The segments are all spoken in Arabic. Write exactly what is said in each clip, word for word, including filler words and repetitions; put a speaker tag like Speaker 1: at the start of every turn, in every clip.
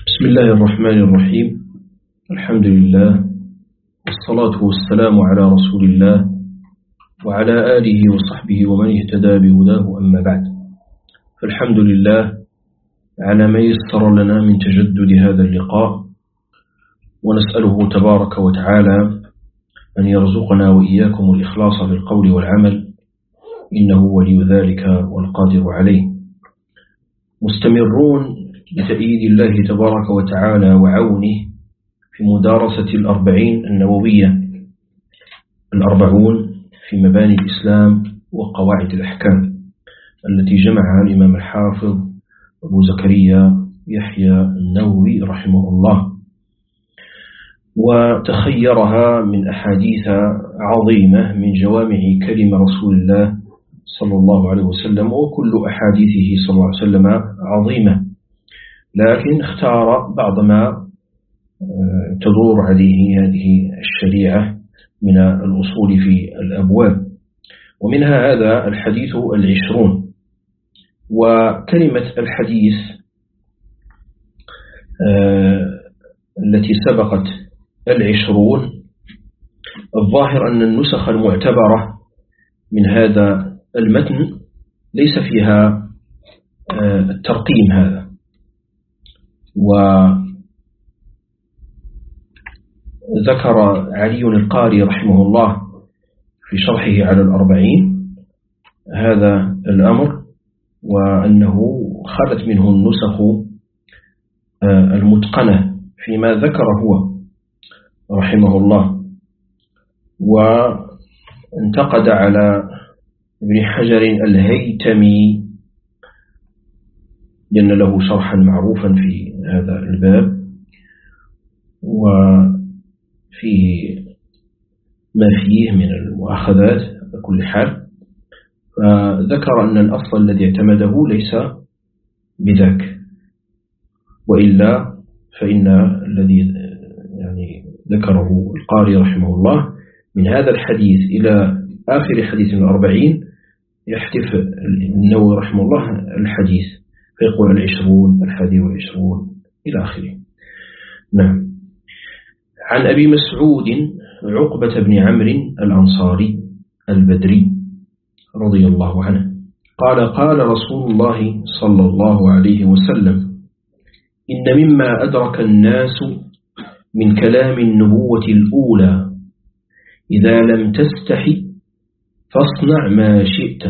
Speaker 1: بسم الله الرحمن الرحيم. الحمد لله والصلاة والسلام على رسول الله وعلى آله وصحبه ومن اهتدى بهداه، أما بعد. فالحمد لله على ما يسر لنا من تجدد هذا اللقاء، ونسأله تبارك وتعالى أن يرزقنا وإياكم الإخلاص في القول والعمل، إنه ولي ذلك والقادر عليه. مستمرون بتأييد الله تبارك وتعالى وعونه في مدارسة الأربعين النووية، الأربعون في مباني الإسلام وقواعد الأحكام، التي جمعها الإمام الحافظ أبو زكريا يحيى النووي رحمه الله، وتخيرها من أحاديث عظيمة من جوامع كلم رسول الله صلى الله عليه وسلم، وكل أحاديثه صلى الله عليه وسلم عظيمة، لكن اختار بعض ما تدور عليه هذه الشريعة من الأصول في الأبواب، ومنها هذا الحديث العشرون. وكلمة الحديث التي سبقت العشرون، الظاهر أن النسخ المعتبرة من هذا المتن ليس فيها الترقيم هذا، وذكر علي القاري رحمه الله في شرحه على الأربعين هذا الأمر، وأنه خلت منه النسخ المتقنة فيما ذكر هو رحمه الله، وانتقد على ابن حجر الهيتمي لأن له شرحا معروفا في هذا الباب، وفيه ما فيه من المؤاخذات على كل حال، فذكر أن الأصل الذي اعتمده ليس بذاك، وإلا فإن الذي يعني ذكره القاري رحمه الله من هذا الحديث إلى آخر حديث من الأربعين يحتف النووي رحمه الله الحديث، فيقول العشرون، الحادي والعشرون إلى آخره. نعم. عن أبي مسعود عقبة بن عمرو الأنصاري البدري رضي الله عنه قال: قال رسول الله صلى الله عليه وسلم: إن مما أدرك الناس من كلام النبوة الأولى إذا لم تستحي فاصنع ما شئت،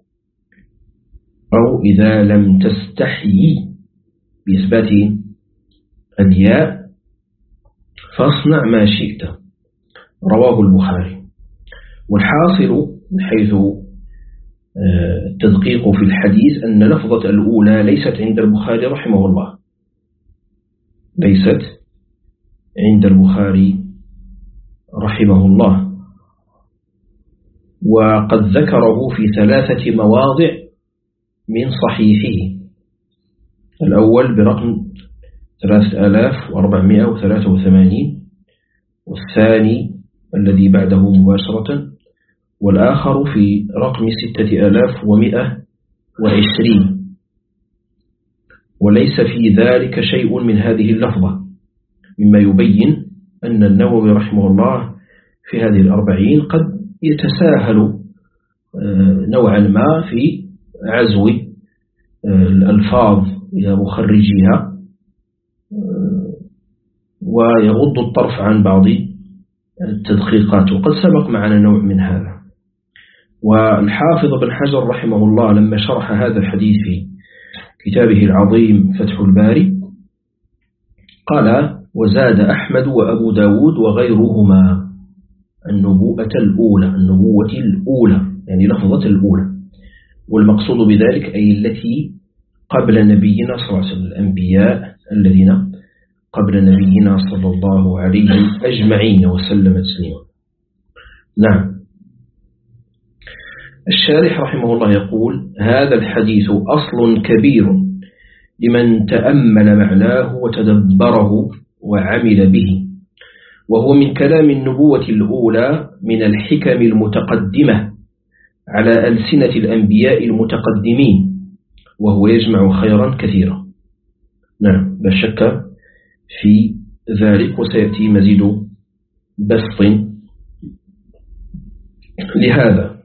Speaker 1: أو إذا لم تستحيي بإثبات الياء فاصنع ما شئت، رواه البخاري. والحاصل من حيث التدقيق في الحديث أن لفظة الأولى ليست عند البخاري رحمه الله، ليست عند البخاري رحمه الله، وقد ذكره في ثلاثة مواضع من صحيحه، الأول برقم ثلاثة آلاف وأربعمائة وثلاثة وثمانين، والثاني الذي بعده مباشرة، والآخر في رقم ستة آلاف ومائة وعشرين، وليس في ذلك شيء من هذه اللفظة، مما يبين أن النووي رحمه الله في هذه الأربعين قد يتساهل نوعا ما في عزو الألفاظ إلى مخرجيها، ويغض الطرف عن بعض التدقيقات، وقد سبق معنا نوع من هذا. والحافظ بن حجر رحمه الله لما شرح هذا الحديث في كتابه العظيم فتح الباري قال: وزاد أحمد وأبو داود وغيرهما النبوءة الأولى، النبوة الأولى يعني لفظة الأولى، والمقصود بذلك أي التي قبل نبينا صلى الله عليه وسلم، الأنبياء الذين قبل نبينا صلى الله عليه أجمعين وسلم تسليما. نعم. الشارح رحمه الله يقول: هذا الحديث أصل كبير لمن تأمل معناه وتدبره وعمل به، وهو من كلام النبوة الأولى من الحكم المتقدمة على ألسنة الأنبياء المتقدمين، وهو يجمع خيرا كثيرا. نعم، لا شك في ذلك، وسيأتي مزيد بسط لهذا.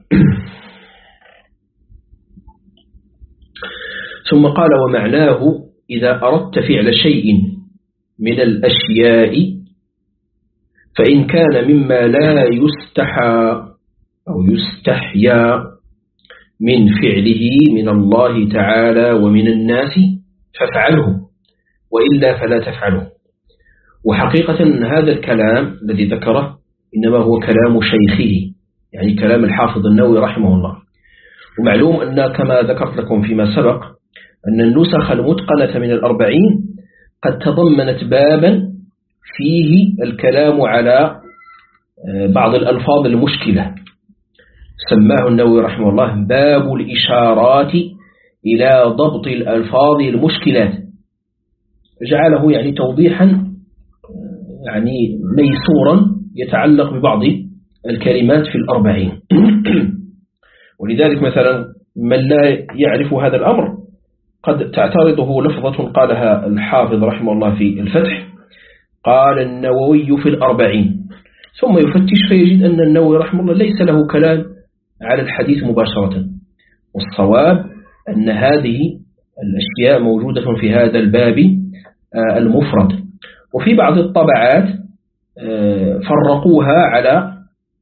Speaker 1: ثم قال: ومعناه إذا أردت فعل شيء من الأشياء فإن كان مما لا يستحى أو يستحيا من فعله من الله تعالى ومن الناس فافعله، وإلا فلا تفعله. وحقيقة هذا الكلام الذي ذكره إنما هو كلام شيخه، يعني كلام الحافظ النووي رحمه الله. ومعلوم أن كما ذكرت لكم فيما سبق أن النسخ المتقنة من الأربعين قد تضمنت بابا فيه الكلام على بعض الألفاظ المشكلة، سماه النووي رحمه الله باب الإشارات إلى ضبط الألفاظ المشكلات، جعله يعني توضيحا يعني ميسورا يتعلق ببعض الكلمات في الأربعين. ولذلك مثلا من لا يعرف هذا الأمر قد تعترضه لفظة قالها الحافظ رحمه الله في الفتح، قال النووي في الأربعين، ثم يفتش فيجد أن النووي رحمه الله ليس له كلام على الحديث مباشرة. والصواب أن هذه الأشياء موجودة في هذا الباب المفرد. وفي بعض الطبعات فرقوها على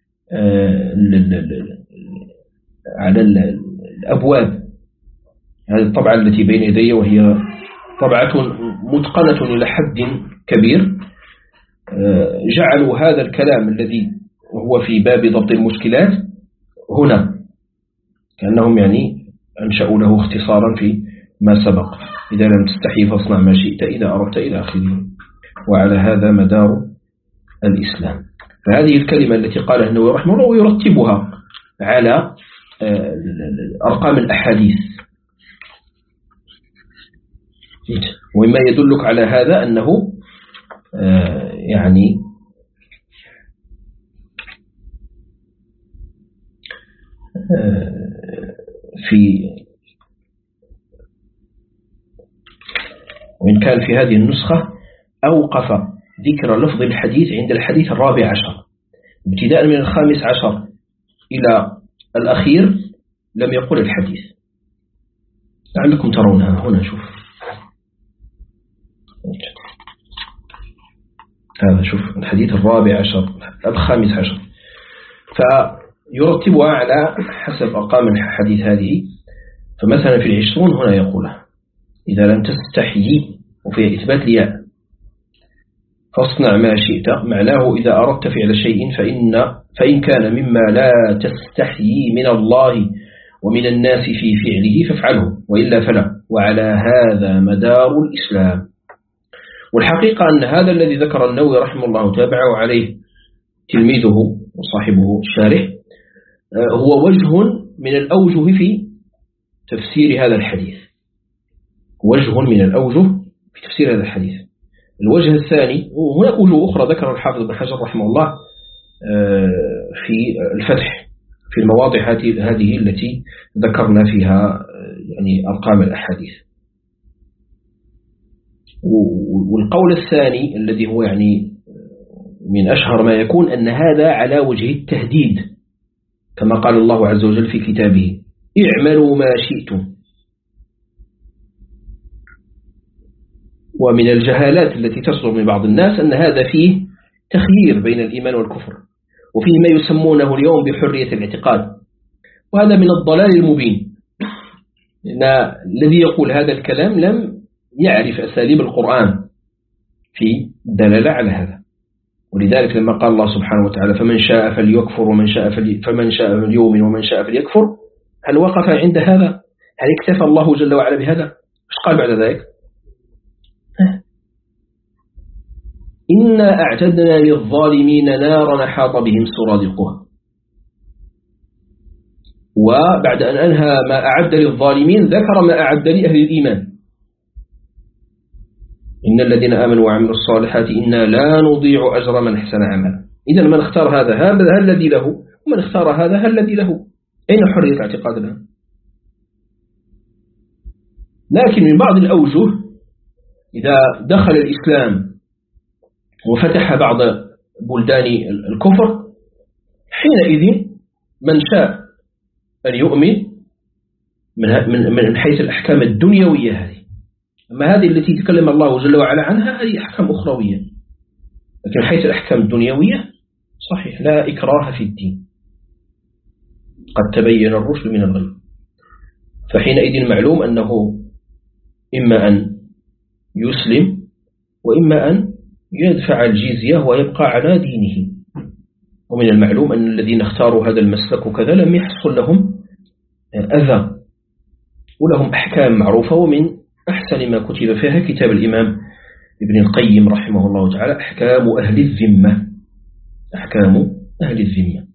Speaker 1: على الأبواب. هذه الطبعة التي بين يدي وهي طبعة متقنة إلى حد كبير، جعلوا هذا الكلام الذي هو في باب ضبط المشكلات هنا، كأنهم يعني أنشأوا له اختصارا في ما سبق: إذا لم تستحي فاصنع ما شئت إذا أردت إلى آخره. وعلى هذا مدار الإسلام. فهذه الكلمة التي قالها النووي رحمه الله ويرتبها على أرقام الأحاديث. ومما يدلك على هذا أنه يعني في وإن كان في هذه النسخة أوقف ذكر لفظ الحديث عند الحديث الرابع عشر، ابتداء من الخامس عشر إلى الأخير لم يقل الحديث. لعلكم ترونها هنا، شوف هذا، شوف الحديث الرابع عشر الخامس عشر، فيرتبها على حسب أرقام الحديث هذه. فمثلا في العشرون هنا يقولها: إذا لم تستحيي، وفي إثبات لياء، فاصنع ما شئت، معناه إذا أردت فعل شيء فإن, فإن كان مما لا تستحيي من الله ومن الناس في فعله فافعله، وإلا فلا. وعلى هذا مدار الإسلام. والحقيقة أن هذا الذي ذكر النووي رحمه الله تابعه عليه تلميذه وصاحبه الشارح هو وجه من الأوجه في تفسير هذا الحديث، وجه من الأوجه في تفسير هذا الحديث. الوجه الثاني، وهناك وجوه أخرى ذكر الحافظ ابن حجر رحمه الله في الفتح في المواضع هذه التي ذكرنا فيها يعني أرقام الأحاديث. والقول الثاني الذي هو يعني من أشهر ما يكون أن هذا على وجه التهديد، كما قال الله عز وجل في كتابه: اعملوا ما شئتم. ومن الجهالات التي تصدر من بعض الناس أن هذا فيه تخيير بين الإيمان والكفر، وفيه ما يسمونه اليوم بحرية الاعتقاد، وهذا من الضلال المبين. لأن الذي يقول هذا الكلام لم يعرف أساليب القرآن في الدلالة على هذا. ولذلك لما قال الله سبحانه وتعالى: فمن شاء فليكفر ومن شاء فلي فمن شاء فليؤمن ومن شاء فليكفر، هل وقف عند هذا؟ هل اكتفى الله جل وعلا بهذا؟ ايش قال بعد ذلك؟ إنا أعتدنا للظالمين نارا أحاط بهم سرادقها. وبعد أن أنهى ما أعد للظالمين ذكر ما أعد لأهل الإيمان: إن الذين آمنوا وعملوا الصالحات إنا لا نضيع أجر من أحسن عملا. إذا من اختار هذا هذا الذي له، ومن اختار هذا هذا الذي له. أين حرية الاعتقاد الآن؟ لكن من بعض الأوجه إذا دخل الإسلام وفتح بعض بلدان الكفر، حينئذ من شاء أن يؤمن من من حيث الأحكام الدنيوية هذه. أما هذه التي تكلم الله جل وعلا عنها هذه أحكام أخروية، لكن حيث الأحكام الدنيوية صحيح لا إكراه في الدين، قد تبين الرشد من الغي. فحينئذ معلوم أنه إما أن يسلم وإما أن يدفع الجزية ويبقى على دينه. ومن المعلوم أن الذين اختاروا هذا المسلك وكذا لم يحصل لهم أذى ولهم أحكام معروفة. ومن أحسن ما كتب فيها كتاب الإمام ابن القيم رحمه الله تعالى أحكام أهل الذمة، أحكام أهل الذمة.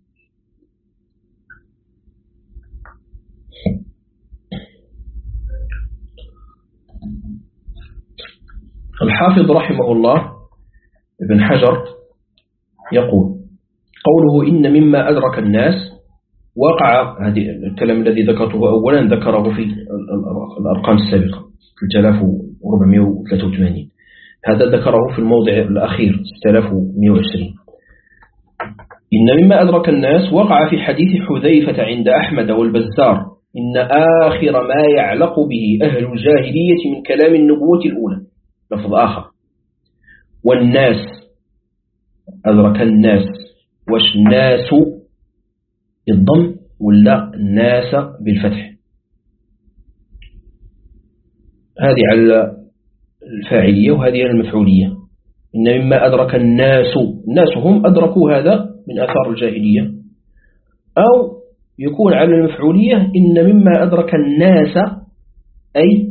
Speaker 1: الحافظ رحمه الله ابن حجر يقول قوله إن مما أدرك الناس وقع، هذه الكلام الذي ذكرته أولا ذكره في الأرقام السابقة ثلاثة آلاف وأربعمائة وثلاثة وثمانين، هذا ذكره في الموضع الأخير ستة آلاف ومئة وعشرين. إن مما أدرك الناس وقع في حديث حذيفة عند أحمد والبزار إن آخر ما يعلق به أهل الجاهلية من كلام النبوة الأولى، لفظ آخر، والناس أدرك الناس، واش الناس بالضم ولا الناس بالفتح؟ هذه على الفاعلية وهذه على المفعولية. إن مما أدرك الناس، الناس هم أدركوا هذا من آثار الجاهلية، أو يكون على المفعولية إن مما أدرك الناس أي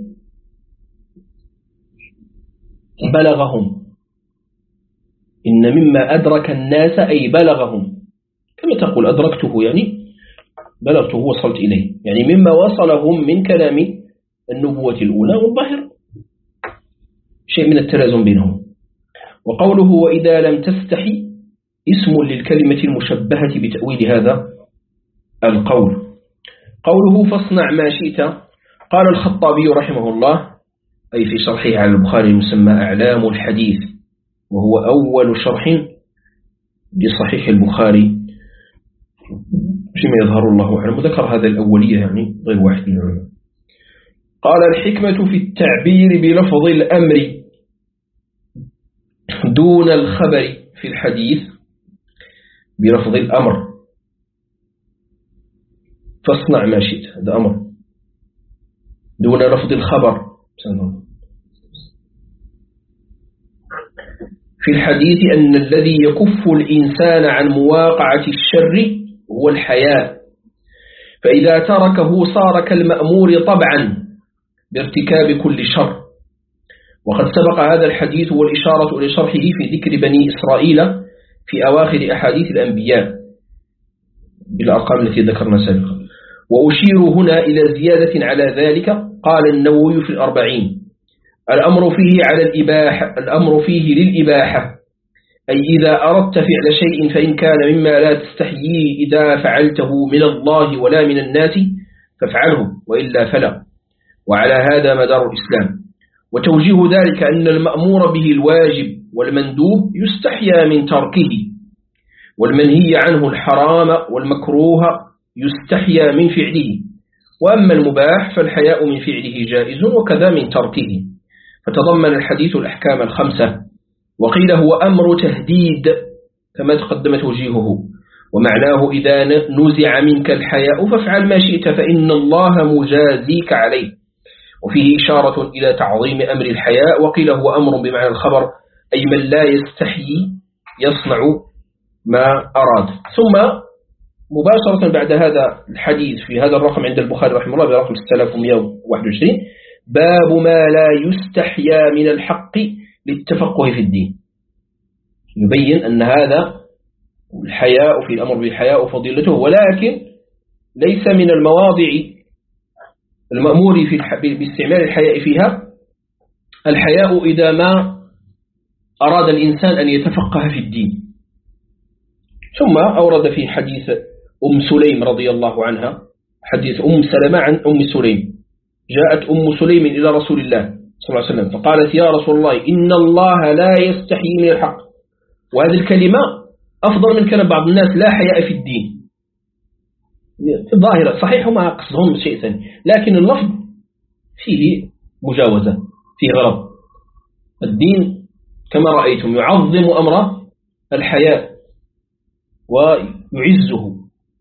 Speaker 1: بلغهم، إن مما أدرك الناس أي بلغهم، كما تقول أدركته يعني بلغته وصلت إليه، يعني مما وصلهم من كلام النبوة الأولى، والظاهر شيء من التلازم بينهم. وقوله وإذا لم تستحي اسم للكلمة المشبهة بتأويل هذا القول. قوله فاصنع ما شئت، قال الخطابي رحمه الله أي في شرحه على البخاري المسمى أعلام الحديث، وهو أول شرح لصحيح البخاري فيما يظهر الله أعلم، وذكر هذا الأولية يعني غير واحد من العلماء. قال الحكمة في التعبير بلفظ الأمر دون الخبر في الحديث بلفظ الأمر، فاصنع ما شئت هذا أمر دون لفظ الخبر. في الحديث أن الذي يكف الإنسان عن مواقعة الشر هو الحياء، فإذا تركه صار كالمأمور طبعا بارتكاب كل شر. وقد سبق هذا الحديث والإشارة لشرحه في ذكر بني إسرائيل في أواخر أحاديث الأنبياء بالأرقام التي ذكرنا سابقا. وأشير هنا إلى زيادة على ذلك. قال النووي في الأربعين الأمر فيه على الإباحة، الأمر فيه للإباحة، أي إذا أردت فعل شيء فإن كان مما لا تستحييه إذا فعلته من الله ولا من الناس فافعله، وإلا فلا. وعلى هذا مدار الإسلام. وتوجيه ذلك أن المأمور به الواجب والمندوب يستحيا من تركه، والمنهي عنه الحرام والمكروه يستحيا من فعله، وأما المباح فالحياء من فعله جائز وكذا من تركه. فتضمن الحديث الأحكام الخمسة. وقيل هو أمر تهديد كما تقدم توجيهه، ومعناه إذا نزع منك الحياء فافعل ما شئت فإن الله مجازيك عليه. وفيه إشارة إلى تعظيم أمر الحياء. وقيل هو أمر بمعنى الخبر، أي من لا يستحيي يصنع ما أراد. ثم مباشرة بعد هذا الحديث في هذا الرقم عند البخاري رحمه الله برقم ستة آلاف ومئة وواحد وعشرين باب ما لا يستحيا من الحق للتفقه في الدين، يبين أن هذا الحياء في الأمر بالحياء وفضيلته، ولكن ليس من المواضع المأمور في باستعمال الحياء فيها الحياء إذا ما أراد الإنسان أن يتفقه في الدين. ثم أورد في حديث أم سليم رضي الله عنها، حديث أم سلمة عن أم سليم، جاءت أم سليم إلى رسول الله صلى الله عليه وسلم فقالت يا رسول الله إن الله لا يستحيي من الحق وهذه الكلمة أفضل من كلام بعض الناس لا حياء في الدين. في الظاهرة صحيح ما قصدهم شيء ثاني، لكن اللفظ فيه مجاوزة، فيه غرض. الدين كما رأيتم يعظم أمر الحياء ويعزه،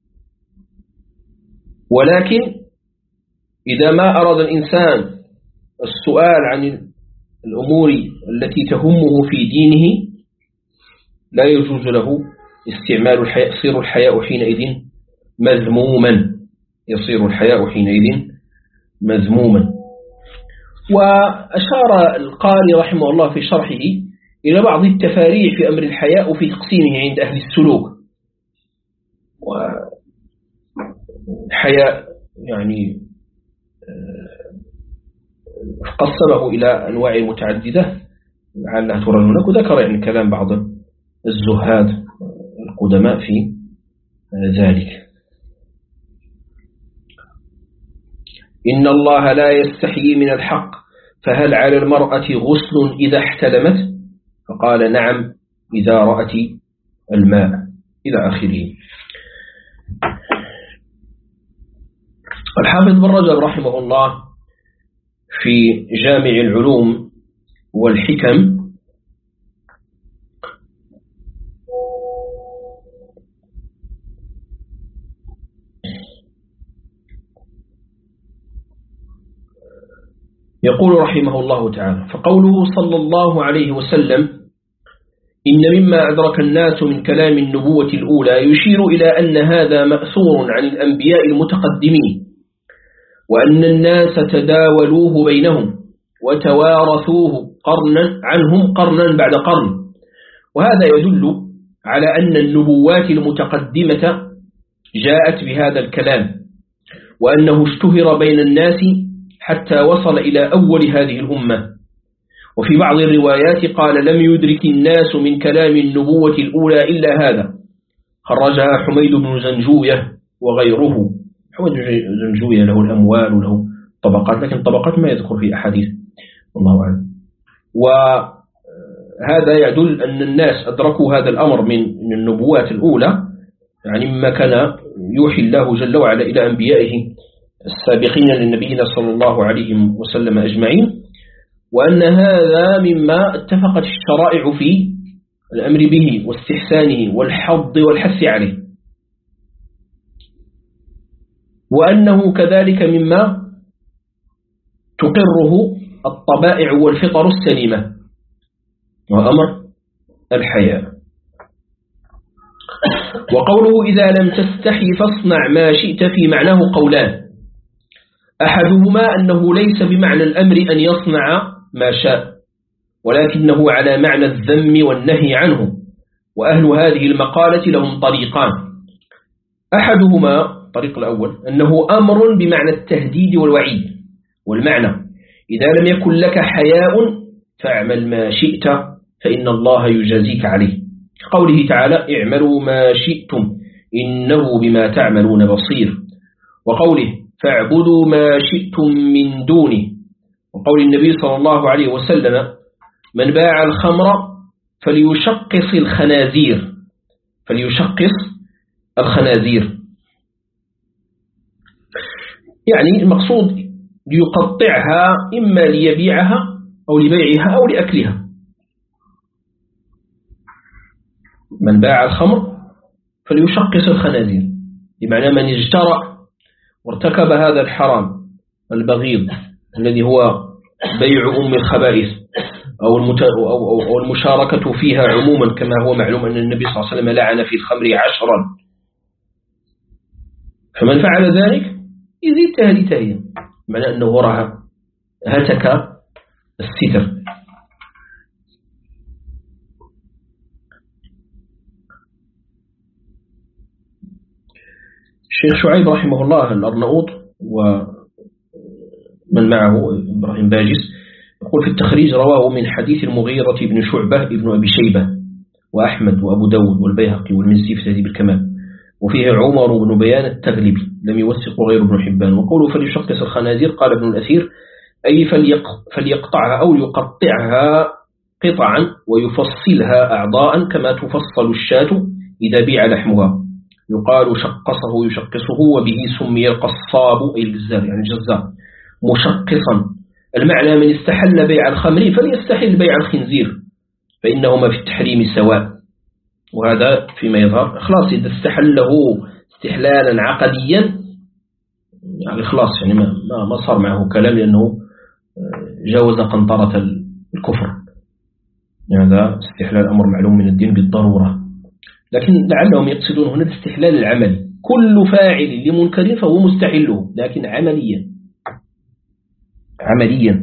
Speaker 1: ولكن إذا ما أراد الإنسان السؤال عن الأمور التي تهمه في دينه لا يجوز له استعمال الحياء، يصير الحياء حينئذ مذموما، يصير الحياء حينئذ مذموما. وأشار القاري رحمه الله في شرحه إلى بعض التفاريع في أمر الحياء وفي تقسيمه عند أهل السلوك. والحياء يعني قسمه إلى أنواع متعددة لعلها ترون لك، وذكر يعني كلام بعض الزهاد القدماء في ذلك. إن الله لا يستحيي من الحق، فهل على المرأة غسل إذا احتلمت؟ فقال نعم إذا رأت الماء إلى آخره. الحافظ بن رجب رحمه الله في جامع العلوم والحكم يقول رحمه الله تعالى: فقوله صلى الله عليه وسلم إن مما أدرك الناس من كلام النبوة الأولى يشير إلى أن هذا مأثور عن الأنبياء المتقدمين، وأن الناس تداولوه بينهم وتوارثوه قرنا عنهم قرنا بعد قرن، وهذا يدل على أن النبوات المتقدمة جاءت بهذا الكلام، وأنه اشتهر بين الناس حتى وصل إلى أول هذه الأمة. وفي بعض الروايات قال لم يدرك الناس من كلام النبوة الأولى إلا هذا، خرجها حميد بن زنجوية وغيره. حميد بن زنجوية له الأموال وله طبقات، لكن طبقات ما يذكر في أحاديث والله أعلم. وهذا يدل أن الناس أدركوا هذا الأمر من النبوات الأولى، يعني مما كان يوحي الله جل وعلا إلى أنبيائه السابقين للنبيين صلى الله عليه وسلم أجمعين، وأن هذا مما اتفقت الشرائع في الأمر به واستحسانه والحض والحث عليه، وأنه كذلك مما تقره الطبائع والفطر السليمة، وأمر الحياة. وقوله إذا لم تستحي فاصنع ما شئت في معناه قولان، أحدهما أنه ليس بمعنى الأمر أن يصنع ما شاء، ولكنه على معنى الذم والنهي عنه، وأهل هذه المقالة لهم طريقان. أحدهما الطريق الأول أنه أمر بمعنى التهديد والوعيد، والمعنى إذا لم يكن لك حياء فاعمل ما شئت فإن الله يجازيك عليه، قوله تعالى اعملوا ما شئتم إنه بما تعملون بصير، وقوله فاعبدوا ما شئتم من دونه، وقول النبي صلى الله عليه وسلم من باع الخمر فليشقص الخنازير فليشقص الخنازير يعني المقصود ليقطعها إما ليبيعها أو لبيعها أو لأكلها. من باع الخمر فليشقص الخنازير، بمعنى من اجترأ وارتكب هذا الحرام البغيض الذي هو بيع أم الخبائث أو, أو, أو المشاركة فيها عموما، كما هو معلوم أن النبي صلى الله عليه وسلم لعن في الخمر عشرا، فمن فعل ذلك يزيد تهدي تهدي، معنى أنه رأى هتك الستر. الشيخ شعيب رحمه الله الأرناؤوط ومن معه إبراهيم باجس يقول في التخريج رواه من حديث المغيرة بن شعبة ابن أبي شيبة وأحمد وأبو داود والبيهقي والمزي في تهذيب الكمال، وفيه عمر بن بيان التغلبي لم يوثق غير ابن حبان. وقوله فليشقص الخنازير قال ابن الأثير أي فليقطعها أو يقطعها قطعا ويفصلها أعضاء كما تفصل الشاة إذا بيع لحمها، يقال شقصه يشقصه، وبه سمي القصاب أي الجزار يعني الجزار مشقصا. المعنى من استحل بيع الخمر فليستحل بيع الخنزير فإنهما في التحريم سواء. وهذا فيما يظهر خلاص إذا استحله استحلالا عقديا يعني خلاص يعني ما ما صار معه كلام لأنه جاوز قنطرة الكفر. يعني هذا استحلال أمر معلوم من الدين بالضرورة، لكن لعلهم يقصدون هنا الاستحلال العملي، كل فاعل لمنكر فهو مستحله لكن عمليا عمليا.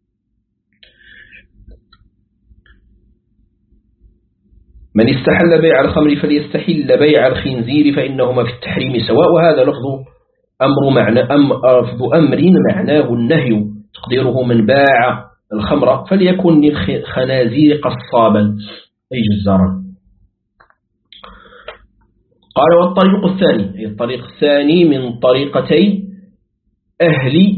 Speaker 1: من استحل بيع الخمر فليستحل بيع الخنزير فإنهما في التحريم سواء. وهذا لفظ أمر معنى أم لفظ أمر معناه النهي، تقديره من باع الخمر فليكن للخنازير قصابا أي جزارا. قال والطريق الثاني أي الطريق الثاني من طريقتي أهل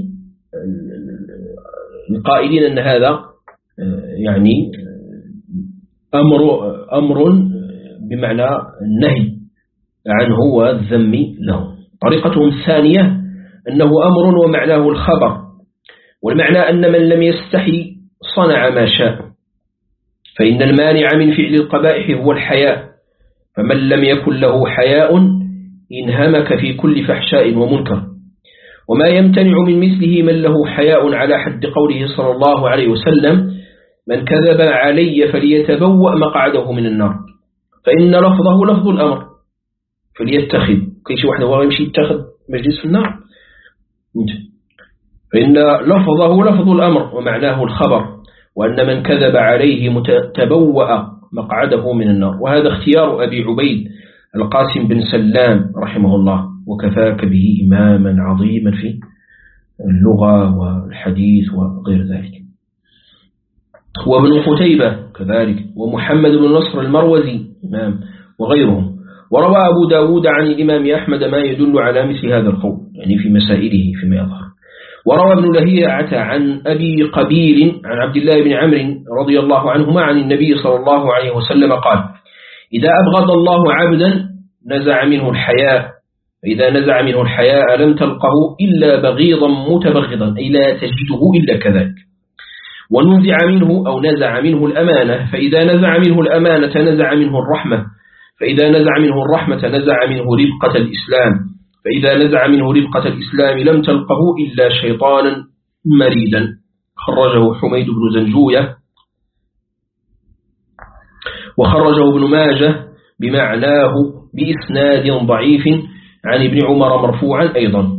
Speaker 1: القائلين أن هذا يعني أمر أمر بمعنى النهي عنه والذم له. طريقتهم الثانية أنه أمر ومعناه الخبر، والمعنى أن من لم يستحي صنع ما شاء، فإن المانع من فعل القبائح هو الحياء، فمن لم يكن له حياء انهمك في كل فحشاء ومنكر. وما يمتنع من مثله من له حياء على حد قوله صلى الله عليه وسلم من كذب علي فليتبوأ مقعده من النار، فإن لفظه لفظ الأمر فليتخذ كي شي واحد هو يمشي يتخذ مجلس في النار، فإن لفظه لفظ الأمر ومعناه الخبر، وأن من كذب عليه تبوأ مقعده من النار. وهذا اختيار أبي عبيد القاسم بن سلام رحمه الله، وكفاك به إماما عظيما في اللغة والحديث وغير ذلك. وابن قتيبة كذلك، ومحمد بن نصر المروزي إمام وغيرهم. وروى أبو داود عن الإمام أحمد ما يدل على مثل هذا القول يعني في مسائله فيما يظهر. وروى ابن لهيعة عن أبي قبيل عن عبد الله بن عمرو رضي الله عنهما عن النبي صلى الله عليه وسلم قال إذا أبغض الله عبدا نزع منه الحياء، فإذا نزع منه الحياء لم تلقه إلا بغيضا متبغضا أي لا تجده إلا كذلك. ونزع منه أو نزع منه الأمانة، فإذا نزع منه الأمانة نزع منه الرحمة، فإذا نزع منه الرحمة نزع منه ربقة الإسلام، فإذا نزع منه ربقة الإسلام لم تلقه إلا شيطانا مريدا. خرجه حميد بن زنجوية وخرجه ابن ماجه بمعناه بإسناد ضعيف عن ابن عمر مرفوعا أيضا.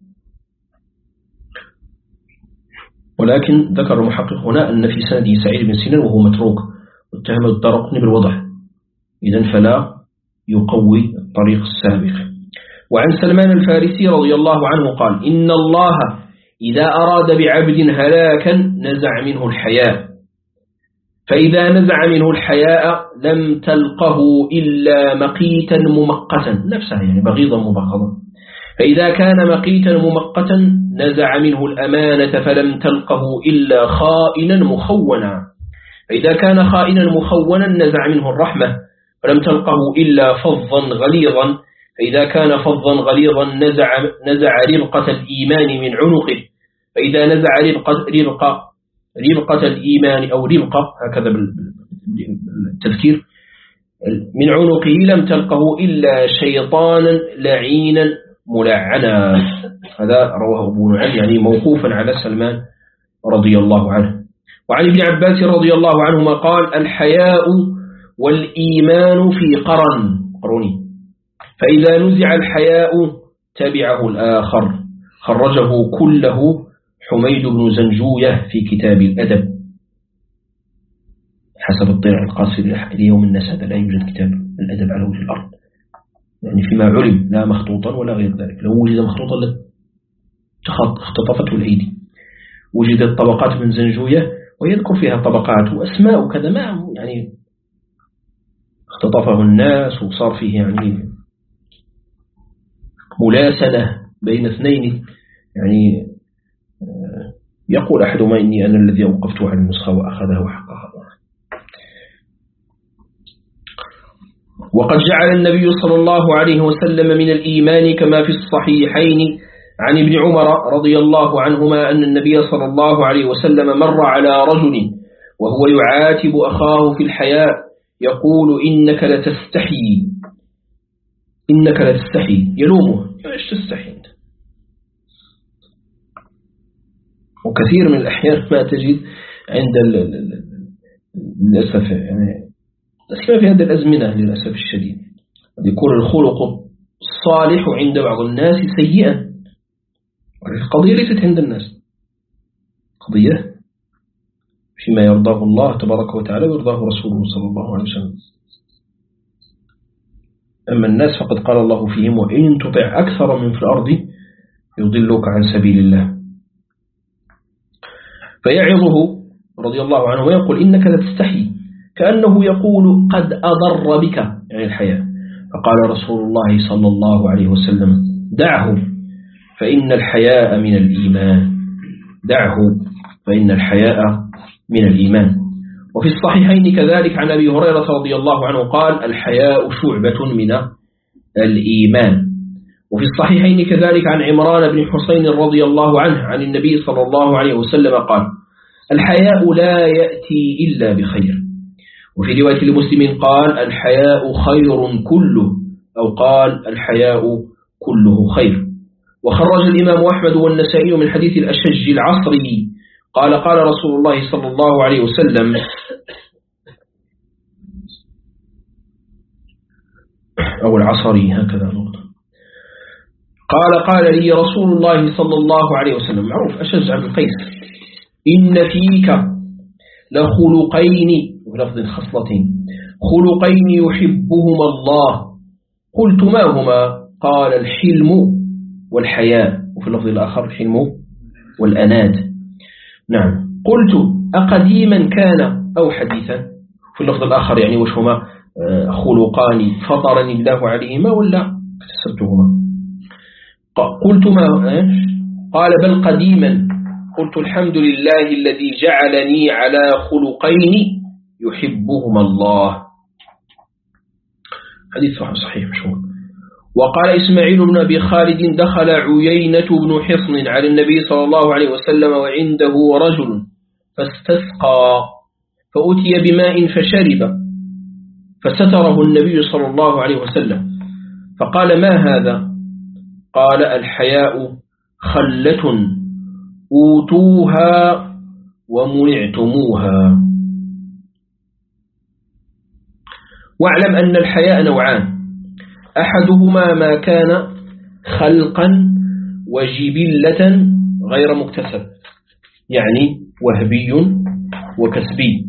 Speaker 1: ولكن ذكر المحقق هنا أن في سنده سعيد بن سنان وهو متروك واتهم الدارقطني بالوضع، إذن فلا يقوي الطريق السابق. وعن سلمان الفارسي رضي الله عنه قال إن الله إذا أراد بعبد هلاكا نزع منه الحياء، فإذا نزع منه الحياء لم تلقه إلا مقيتا ممقتا، نفسها يعني بغيضا مبغضا، فإذا كان مقيتا ممقتا نزع منه الأمانة فلم تلقه إلا خائنا مخونا، فإذا كان خائنا مخونا نزع منه الرحمة فلم تلقه إلا فظا غليظا، فإذا كان فظا غليظا نزع, نزع ربقة الإيمان من عنقه، فإذا نزع ربقة, ربقة, ربقة الإيمان أو ربقة هكذا بالتذكير من عنقه لم تلقه إلا شيطانا لعينا ملعنا. هذا رواه أبو نعيم يعني موقوفا على سلمان رضي الله عنه. وعن ابن عباس رضي الله عنهما قال الحياء والإيمان في قرن قروني، فإذا نزع الحياء تبعه الآخر. خرجه كله حميد بن زنجوية في كتاب الأدب حسب الطلع القاصر اليوم الناس هذا لا يوجد كتاب الأدب على وجه الأرض يعني فيما علم لا مخطوطا ولا غير ذلك، لو وجد مخطوطا اختطفته الأيدي. وجدت طبقات من زنجوية ويذكر فيها طبقات وأسماء وكذا ما يعني اختطفه الناس وصار فيه يعني ملاسنة بين اثنين. يعني يقول أحدهما إني أنا الذي أوقفت على النسخة وأخذه وحقها، وقد جعل النبي صلى الله عليه وسلم من الإيمان كما في الصحيحين عن ابن عمر رضي الله عنهما أن النبي صلى الله عليه وسلم مر على رجل وهو يعاتب أخاه في الحياء يقول إنك لتستحي إنك لتستحي يلومه إيش تستحي أنت؟ وكثير من الأحيان ما تجد عند للأسف يعني في هذه الأزمنة للأسف الشديد يكون الخلق الصالح عند بعض الناس سيئا. القضية ليست عند الناس، قضية فيما يرضاه الله تبارك وتعالى ويرضاه رسوله صلى الله عليه وسلم. أما الناس فقد قال الله فيهم وإن تطع أكثر من في الأرض يضلوك عن سبيل الله. فيعظه رضي الله عنه ويقول إنك لتستحي كأنه يقول قد أضر بك يعني الحياة. فقال رسول الله صلى الله عليه وسلم دعه فإن الحياء من الإيمان دعه فإن الحياء من الإيمان. وفي الصحيحين كذلك عن أبي هريرة رضي الله عنه قال الحياء شعبة من الإيمان. وفي الصحيحين كذلك عن عمران بن حسين رضي الله عنه عن النبي صلى الله عليه وسلم قال الحياء لا يأتي إلا بخير. وفي رواية لمسلم قال الحياء خير كله أو قال الحياء كله خير. وخرج الإمام أحمد والنسائي من حديث الأشج العصري قال قال رسول الله صلى الله عليه وسلم أو العصري هكذا نقطة قال قال لي رسول الله صلى الله عليه وسلم معروف أشج عبد القيس إن فيك لخلقين ولفظ خصلتين خلقين يحبهما الله. قلت ما هما؟ قال الحلم والحياء وفي اللفظ الآخر الحلم والأنات. نعم. قلت أقديما كان أو حديثا في اللفظ الآخر يعني وش هما خلقان فطرني الله عليهما ولا اكتسبتهما؟ قلت ما قال بل قديما. قلت الحمد لله الذي جعلني على خلقين يحبهما الله. حديث صحيح مشهور. وقال إسماعيل بن أبي خالد دخل عيينة بن حصن على النبي صلى الله عليه وسلم وعنده رجل فاستسقى فأتي بماء فشرب فستره النبي صلى الله عليه وسلم فقال ما هذا؟ قال الحياء خلة أوتوها ومنعتموها. واعلم أن الحياء نوعان أحدهما ما كان خلقا وجبلة غير مكتسب يعني وهبي وكسبي.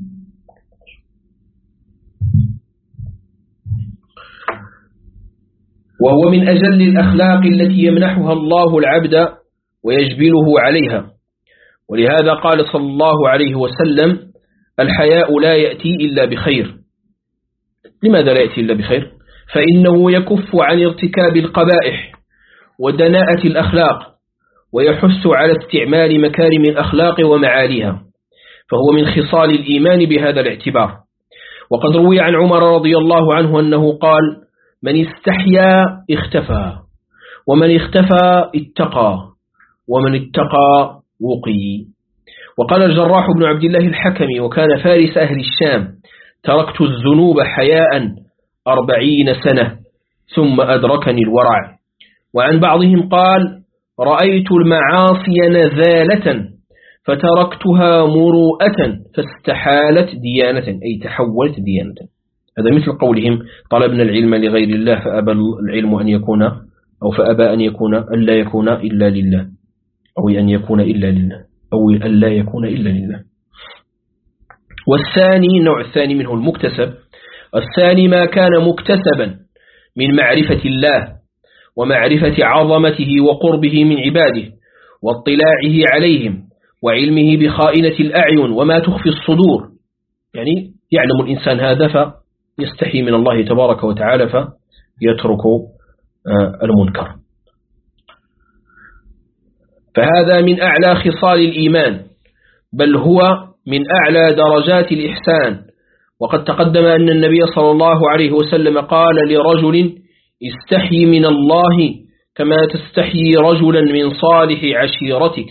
Speaker 1: وهو من أجل الأخلاق التي يمنحها الله العبد ويجبله عليها. ولهذا قال صلى الله عليه وسلم الحياء لا يأتي إلا بخير. لماذا لا يأتي إلا بخير؟ فإنه يكف عن ارتكاب القبائح ودناءة الأخلاق ويحث على استعمال مكارم الأخلاق ومعاليها، فهو من خصال الإيمان بهذا الاعتبار. وقد روي عن عمر رضي الله عنه أنه قال من استحيا اختفى ومن اختفى اتقى ومن اتقى وقي. وقال الجراح بن عبد الله الحكمي وكان فارس أهل الشام تركت الذنوب حياء أربعين سنة ثم أدركني الورع. وعن بعضهم قال رأيت المعاصي نذالة فتركتها مروءة فاستحالت ديانة أي تحولت ديانة. هذا مثل قولهم طلبنا العلم لغير الله فأبى العلم أن يكون أو فأبى أن يكون أن لا يكون إلا لله أو أن يكون إلا لله أو أن لا يكون إلا لله. والثاني النوع الثاني منه المكتسب. الثاني ما كان مكتسبا من معرفة الله ومعرفة عظمته وقربه من عباده واطلاعه عليهم وعلمه بخائنة الأعين وما تخفي الصدور. يعني يعلم الإنسان هذا فيستحي من الله تبارك وتعالى فيترك المنكر. فهذا من أعلى خصال الإيمان، بل هو من أعلى درجات الإحسان وقد تقدم أن النبي صلى الله عليه وسلم قال لرجل استحي من الله كما تستحيي رجلا من صالح عشيرتك.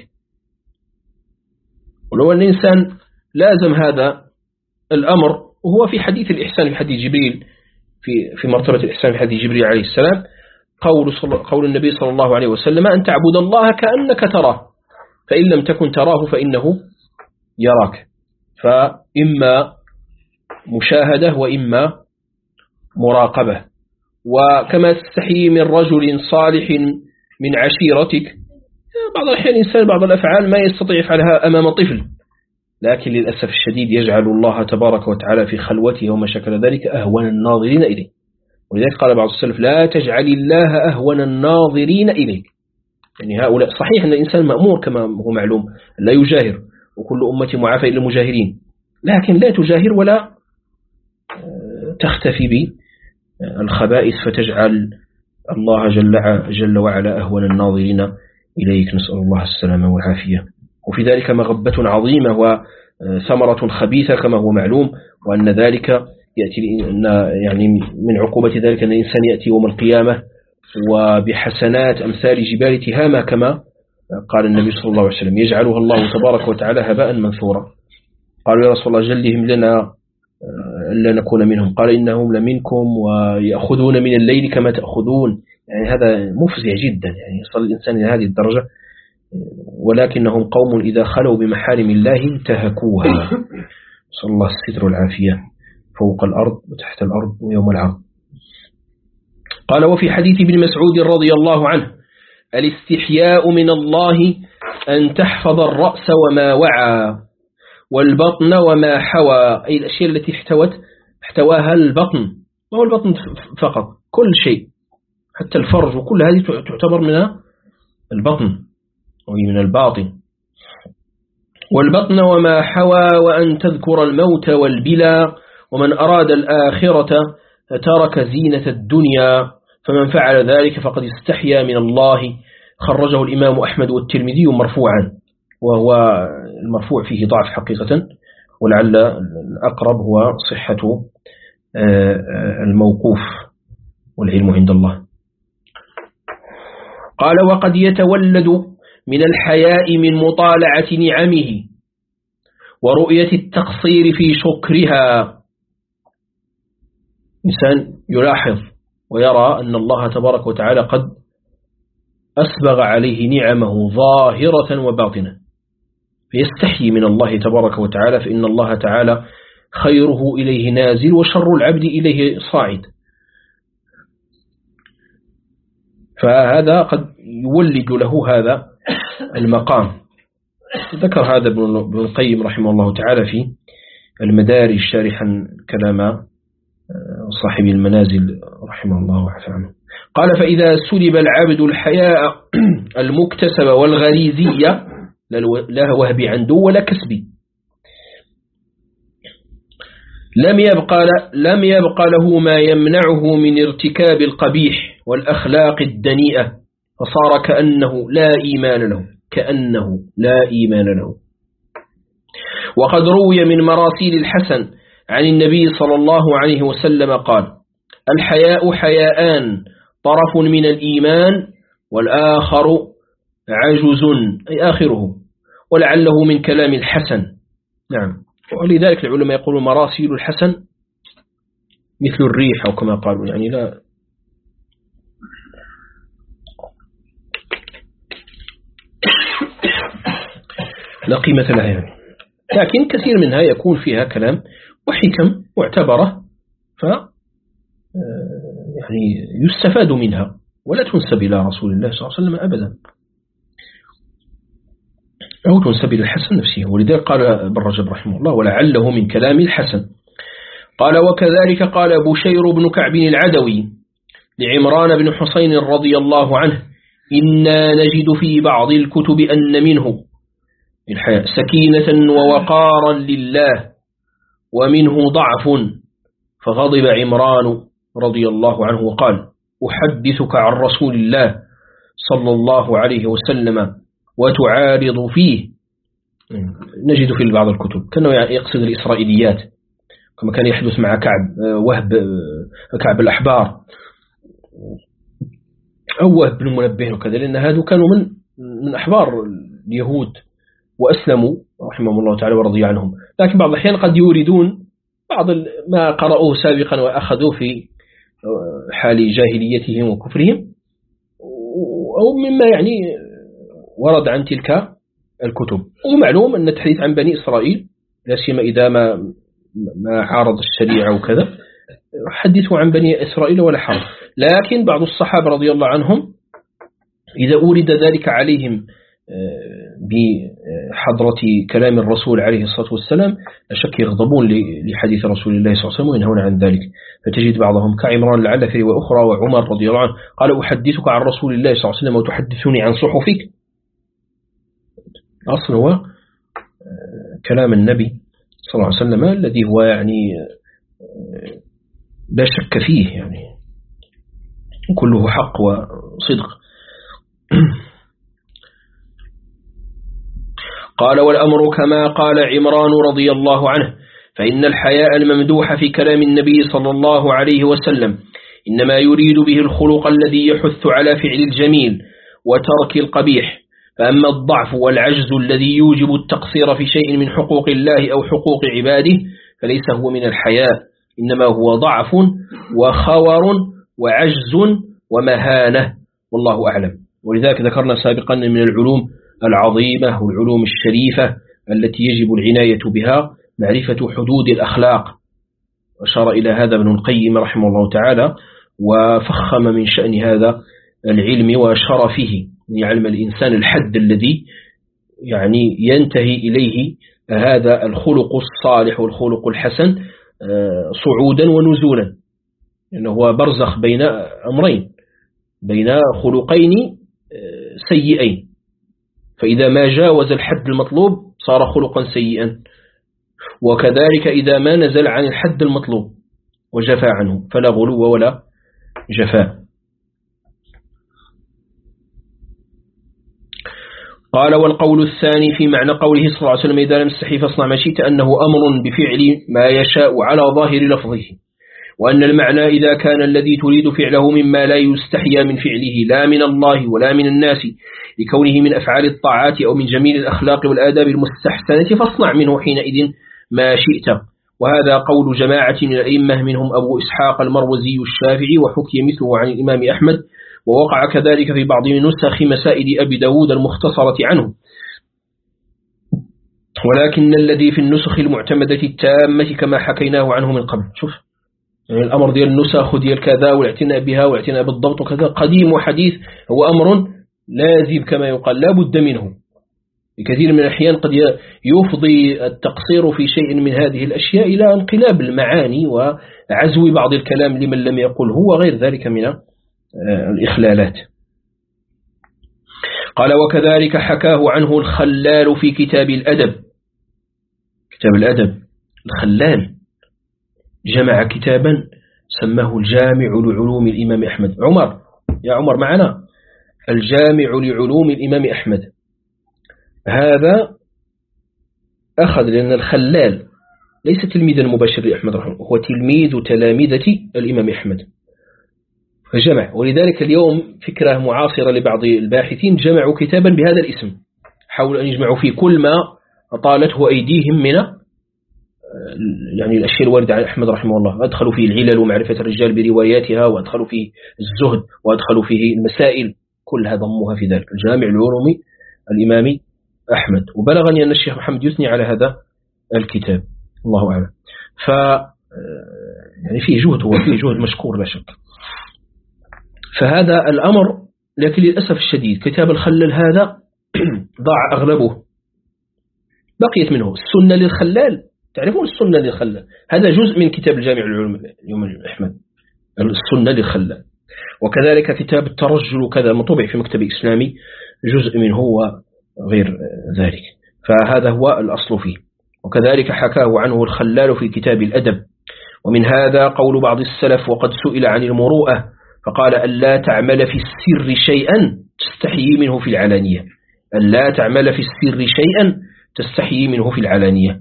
Speaker 1: ولو أن الإنسان لازم هذا الأمر، وهو في حديث الإحسان في حديث جبريل في في مرتبة الإحسان في حديث جبريل عليه السلام، قول قول النبي صلى الله عليه وسلم أن تعبد الله كأنك تراه فإن لم تكن تراه فإنه يراك. فإما مشاهدة وإما مراقبة. وكما تستحي من رجل صالح من عشيرتك، بعض الأحيان الإنسان بعض الأفعال ما يستطيع يفعلها أمام طفل، لكن للأسف الشديد يجعل الله تبارك وتعالى في خلوته وما شكل ذلك أهون الناظرين إليه. ولذلك قال بعض السلف لا تجعل الله أهون الناظرين إليك. يعني هؤلاء صحيح أن الإنسان مأمور كما هو معلوم لا يجاهر، وكل أمة معافى إلى المجاهرين، لكن لا تجاهر ولا تختفي بالخبائث فتجعل الله جل, جل وعلا أهون الناظرين إليك. نسأل الله السلامة والعافية. وفي ذلك مغبة عظيمة وثمرة خبيثة كما هو معلوم، وأن ذلك يأتي يعني من عقوبة ذلك أن الإنسان يأتي يوم القيامة وبحسنات أمثال جبال تهامة كما قال النبي صلى الله عليه وسلم يجعلها الله تبارك وتعالى هباء منثورا. قالوا يا رسول الله جلهم لنا ألا نكون منهم، قال إنهم لمنكم ويأخذون من الليل كما تأخذون. يعني هذا مفزع جدا، يعني يصل الإنسان إلى هذه الدرجة. ولكنهم قوم إذا خلوا بمحارم الله انتهكوها. صلى الله الستر والعافية فوق الأرض وتحت الأرض ويوم العرض. قال وفي حديث ابن مسعود رضي الله عنه الاستحياء من الله أن تحفظ الرأس وما وعى والبطن وما حوى، أي الأشياء التي احتوت احتواها البطن، وهو البطن فقط، كل شيء حتى الفرج وكل هذه تعتبر من البطن ومن الباطن. والبطن وما حوى وأن تذكر الموت والبلا، ومن أراد الآخرة ترك زينة الدنيا، فمن فعل ذلك فقد استحيا من الله. خرجه الإمام أحمد والترمذي مرفوعا، وهو المرفوع فيه ضعف حقيقة، ولعل الأقرب هو صحة الموقوف والعلم عند الله. قال وقد يتولد من الحياء من مطالعة نعمه ورؤية التقصير في شكرها. إنسان يلاحظ ويرى أن الله تبارك وتعالى قد أسبغ عليه نعمه ظاهرة وباطنة، فيستحيي من الله تبارك وتعالى، فإن الله تعالى خيره إليه نازل وشر العبد إليه صاعد. فهذا قد يولد له هذا المقام. ذكر هذا ابن القيم رحمه الله تعالى في المدارج شارحا كلام صاحب المنازل رحمه الله وعفى عنه. قال فإذا سلب العبد الحياء المكتسب والغريزية لا وهب عنده ولا كسبي، لم يبقى لم يبقى له ما يمنعه من ارتكاب القبيح والأخلاق الدنيئة، فصار كأنه لا إيمان له كأنه لا إيمان له. وقد روي من مراسيل الحسن عن النبي صلى الله عليه وسلم قال الحياء حياءان، طرف من الإيمان والآخر عجز أي آخره، ولعله من كلام الحسن. نعم، ولذلك العلماء يقولون مراسيل الحسن مثل الريح أو كما قالوا، يعني لا لا قيمة لها يعني. لكن كثير منها يكون فيها كلام وحكم معتبرة، ف يعني يستفاد منها ولا تنسب إلى رسول الله صلى الله عليه وسلم أبدا، أو تنسب إلى الحسن نفسه. ولذلك قال ابن رجب رحمه الله ولعله من كلام الحسن. قال وكذلك قال بشير بن كعب العدوي لعمران بن حسين رضي الله عنه إنا نجد في بعض الكتب أن منه الحياء سكينة ووقارا لله ومنه ضعف، فغضب عمران رضي الله عنه وقال أحدثك عن رسول الله صلى الله عليه وسلم وتعارض فيه. نجد في بعض الكتب كأنه يقصد الإسرائيليات، كما كان يحدث مع كعب وهب كعب الأحبار أو وهب بن منبه وكذا، لأن هذو كانوا من من أحبار اليهود وأسلموا رحمهم الله تعالى ورضي عنهم، لكن بعض الأحيان قد يوردون بعض ما قرأوه سابقا وأخذوه في حال جاهليتهم وكفرهم أو مما يعني ورد عن تلك الكتب. ومعلوم أن التحديث عن بني إسرائيل لا سيما إذا ما ما عارض الشريعة وكذا حدثوا عن بني إسرائيل ولا حرج، لكن بعض الصحابة رضي الله عنهم إذا أورد ذلك عليهم بحضرة كلام الرسول عليه الصلاة والسلام أشك يغضبون لحديث رسول الله صلى الله عليه وسلم وينهون عن ذلك. فتجد بعضهم كعمران العلفي وأخرى وعمر رضي الله عنه قال أحدثك عن رسول الله صلى الله عليه وسلم وتحدثني عن صحفك. أصلا هو كلام النبي صلى الله عليه وسلم الذي هو يعني لا شك فيه، يعني كله حق وصدق. قال والأمر كما قال عمران رضي الله عنه، فإن الحياء الممدوح في كلام النبي صلى الله عليه وسلم إنما يريد به الخلق الذي يحث على فعل الجميل وترك القبيح، فأما الضعف والعجز الذي يوجب التقصير في شيء من حقوق الله أو حقوق عباده فليس هو من الحياء، إنما هو ضعف وخور وعجز ومهانة، والله أعلم. ولذلك ذكرنا سابقا من العلوم العظيمة والعلوم الشريفة التي يجب العناية بها معرفة حدود الأخلاق، أشار إلى هذا ابن القيم رحمه الله تعالى وفخم من شأن هذا العلم وشرفه، يعلم الإنسان الحد الذي يعني ينتهي إليه هذا الخلق الصالح والخلق الحسن صعودا ونزولا، لأنه هو برزخ بين أمرين، بين خلقين سيئين، فإذا ما جاوز الحد المطلوب صار خلقا سيئا، وكذلك إذا ما نزل عن الحد المطلوب وجفى عنه فلا غلو ولا جفاء. قال والقول الثاني في معنى قوله صلى الله عليه وسلم إذا لم تستحي فاصنع ما شئت أنه أمر بفعل ما يشاء على ظاهر لفظه، وأن المعنى إذا كان الذي تريد فعله مما لا يستحيا من فعله لا من الله ولا من الناس لكونه من أفعال الطاعات أو من جميل الأخلاق والآداب المستحسنة فاصنع منه حينئذ ما شئت. وهذا قول جماعة من الأئمة منهم أبو إسحاق المروزي الشافعي، وحكي مثله عن الإمام أحمد، ووقع كذلك في بعض نسخ مسائل أبي داود المختصرة عنه، ولكن الذي في النسخ المعتمدة التامة كما حكيناه عنه من قبل. شوف يعني الأمر ديال النسخ ديال كذا والاعتناء بها والاعتناء بالضبط وكذا قديم وحديث هو أمر لازم كما يقال لا بد منه. بكثير من الأحيان قد يفضي التقصير في شيء من هذه الأشياء إلى انقلاب المعاني وعزو بعض الكلام لمن لم يقل هو غير ذلك من الإخلالات. قال وكذلك حكاه عنه الخلال في كتاب الأدب. كتاب الأدب الخلال جمع كتابا سماه الجامع لعلوم الإمام أحمد. عمر يا عمر معنا الجامع لعلوم الإمام أحمد، هذا أخذ لأن الخلال ليس تلميذا مباشر لأحمد رحمه الله، هو تلميذ تلامذة الإمام أحمد فجمع. ولذلك اليوم فكرة معاصرة لبعض الباحثين جمعوا كتابا بهذا الاسم، حاولوا أن يجمعوا فيه كل ما أطالته أيديهم من يعني الأشياء الواردة عن أحمد رحمه الله، أدخلوا فيه العلل ومعرفة الرجال برواياتها، وأدخلوا فيه الزهد، وأدخلوا فيه المسائل، كلها ضموها في ذلك الجامع لعلوم الإمام أحمد. وبلغني أن الشيخ محمد يثني على هذا الكتاب، الله أعلم. ف يعني فيه جهد، هو فيه جهد مشكور لا شك. فهذا الأمر، لكن للأسف الشديد كتاب الخلال هذا ضاع أغلبه، بقيت منه السنة للخلال. تعرفون السنة للخلال هذا جزء من كتاب الجامع العلوم اليوم أحمد، السنة للخلال. وكذلك كتاب الترجل كذا مطبع في مكتب إسلامي جزء منه وغير ذلك، فهذا هو الأصل فيه. وكذلك حكاه عنه الخلال في كتاب الأدب. ومن هذا قول بعض السلف وقد سئل عن المروءة فقال ألا تعمل في السر شيئا تستحيي منه في العلانية، ألا تعمل في السر شيئا تستحيي منه في العلانية.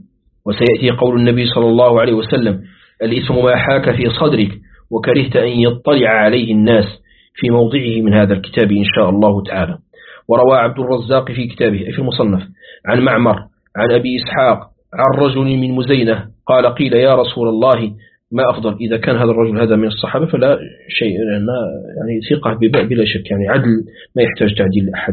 Speaker 1: وسيأتي قول النبي صلى الله عليه وسلم: الإثم ما حاك في صدرك وكرهت أن يطلع عليه الناس، في موضعه من هذا الكتاب إن شاء الله تعالى. وروى عبد الرزاق في كتابه في المصنف عن معمر عن أبي إسحاق عن رجل من مزينة قال: قيل يا رسول الله ما أفضل؟ إذا كان هذا الرجل هذا من الصحابة فلا شيء، يعني ثقة بلا شك، يعني عدل ما يحتاج تعديل لأحد،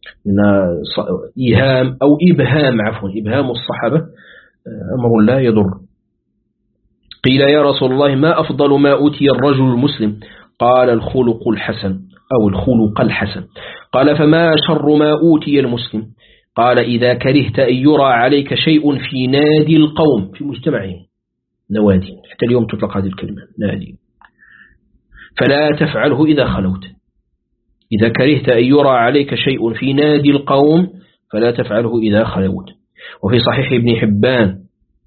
Speaker 1: إيهام أو إبهام عفوا إبهام الصحابة أمر لا يضر. قيل يا رسول الله ما أفضل ما أوتي الرجل المسلم؟ قال: الخلق الحسن أو الخلق الحسن. قال: فما شر ما أوتي المسلم؟ قال: إذا كرهت أن يرى عليك شيء في نادي القوم، في مجتمعهم، نوادي حتى اليوم تطلق هذه الكلمة نادي، فلا تفعله إذا خلوت. إذا كرهت أن يرى عليك شيء في نادي القوم فلا تفعله إذا خلوت. وفي صحيح ابن حبان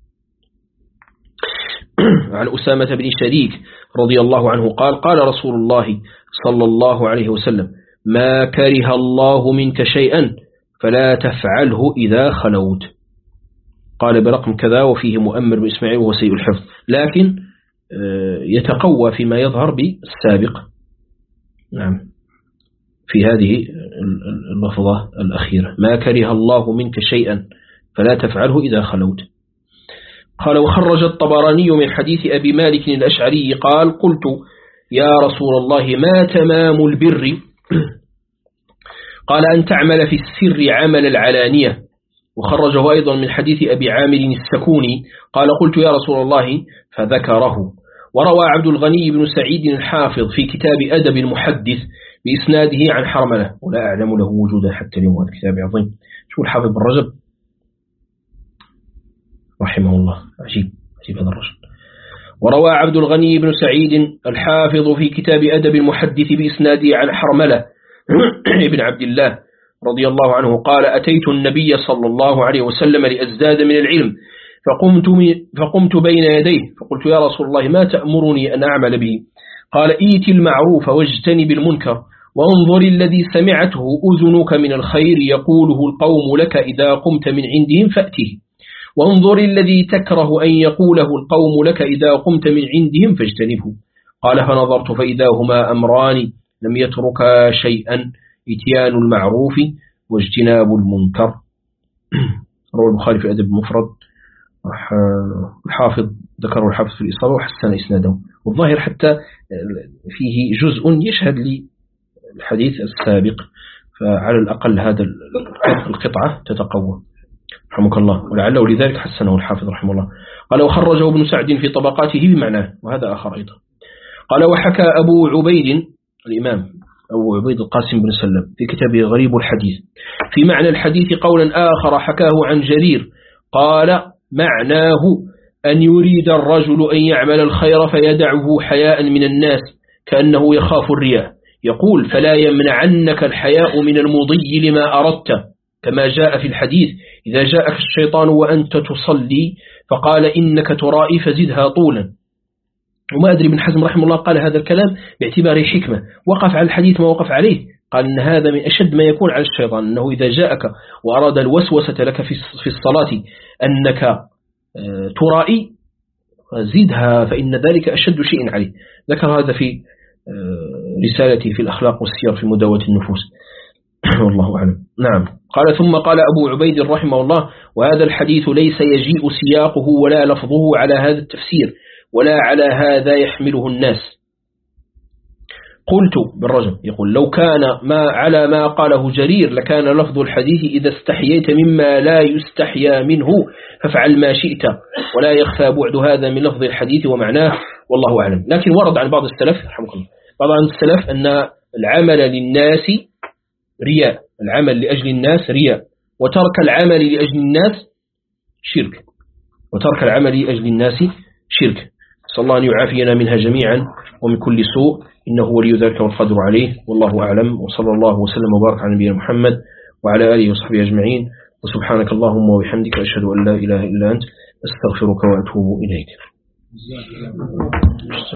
Speaker 1: عن أسامة بن شريك رضي الله عنه قال: قال رسول الله صلى الله عليه وسلم: ما كره الله منك شيئا فلا تفعله إذا خلوت. قال برقم كذا وفيه مؤمر بن إسماعيل وهو سيء الحفظ، لكن يتقوى فيما يظهر بالسابق. نعم، في هذه اللفظة الأخيرة: ما كره الله منك شيئا فلا تفعله إذا خلوت. قال: وخرج الطبراني من حديث أبي مالك الأشعري قال: قلت يا رسول الله ما تمام البر؟ قال: أن تعمل في السر عمل العلانية. وخرجه أيضا من حديث أبي عامر السكوني قال: قلت يا رسول الله فذكره. وروى عبد الغني بن سعيد الحافظ في كتاب أدب المحدث بإسناده عن حرملة، ولا أعلم له وجودا حتى اليوم، هذا كتاب عظيم. شو الحافظ بن رجب رحمه الله، عجيب عجيب هذا الرجل. وروى عبد الغني بن سعيد الحافظ في كتاب أدب المحدث بإسناده عن حرملة ابن عبد الله رضي الله عنه قال: أتيت النبي صلى الله عليه وسلم لأزداد من العلم، فقمت, فقمت بين يديه فقلت يا رسول الله ما تأمرني أن أعمل به؟ قال: إيت المعروف واجتنب المنكر، وانظر الذي سمعته أذنك من الخير يقوله القوم لك إذا قمت من عندهم فأته، وانظر الذي تكره أن يقوله القوم لك إذا قمت من عندهم فاجتنبه. قال: فنظرت فإذا هما أمران لم يتركا شيئا: إتيان المعروف واجتناب المنكر. روى البخاري في الأدب المفرد، الحافظ ذكره الحافظ في الإصابة وحسن إسناده، والظاهر حتى فيه جزء يشهد للحديث السابق، فعلى الأقل هذا القطعة تتقوى رحمك الله، ولعله لذلك حسنه الحافظ رحمه الله. قال: وخرجه ابن سعد في طبقاته بمعناه، وهذا آخر أيضا. قال: وحكى أبو عبيد الإمام أبو عبيد القاسم بن سلم في كتابه غريب الحديث في معنى الحديث قولا آخر حكاه عن جرير قال: معناه أن يريد الرجل أن يعمل الخير فيدعه حياء من الناس كأنه يخاف الرياء، يقول: فلا يمنعنك الحياء من المضي لما أردت، كما جاء في الحديث: إذا جاءك الشيطان وأنت تصلي فقال إنك ترائي فزدها طولا. وما أدري ابن حزم رحمه الله قال هذا الكلام باعتباره حكمة، وقف على الحديث ما وقف عليه، قال إن هذا من أشد ما يكون على الشيطان، أنه إذا جاءك وأراد الوسوسة لك في الصلاة أنك ترائي زدها فإن ذلك أشد شيء عليه. ذكر هذا في رسالته في الأخلاق والسير في مداوة النفوس والله أعلم. نعم. قال: ثم قال أبو عبيد رحمه الله: وهذا الحديث ليس يجيء سياقه ولا لفظه على هذا التفسير ولا على هذا يحمله الناس. قلت بالرجل يقول: لو كان ما على ما قاله جرير لكان لفظ الحديث: إذا استحييت مما لا يستحيا منه فافعل ما شئت، ولا يخفى بعد هذا من لفظ الحديث ومعناه، والله أعلم. لكن ورد عن بعض السلف رحمه الله بعض السلف أن العمل للناس رياء، العمل لأجل الناس رياء، وترك العمل لأجل الناس شرك، وترك العمل لأجل الناس شرك. صلى الله أن يعافينا منها جميعا ومن كل سوء، إنه ولي ذلك والقدر عليه، والله أعلم. وصلى الله وسلم وبارك على نبينا محمد وعلى آله وصحبه أجمعين، وسبحانك اللهم وبحمدك أشهد أن لا إله إلا أنت أستغفرك وأتوب إليك.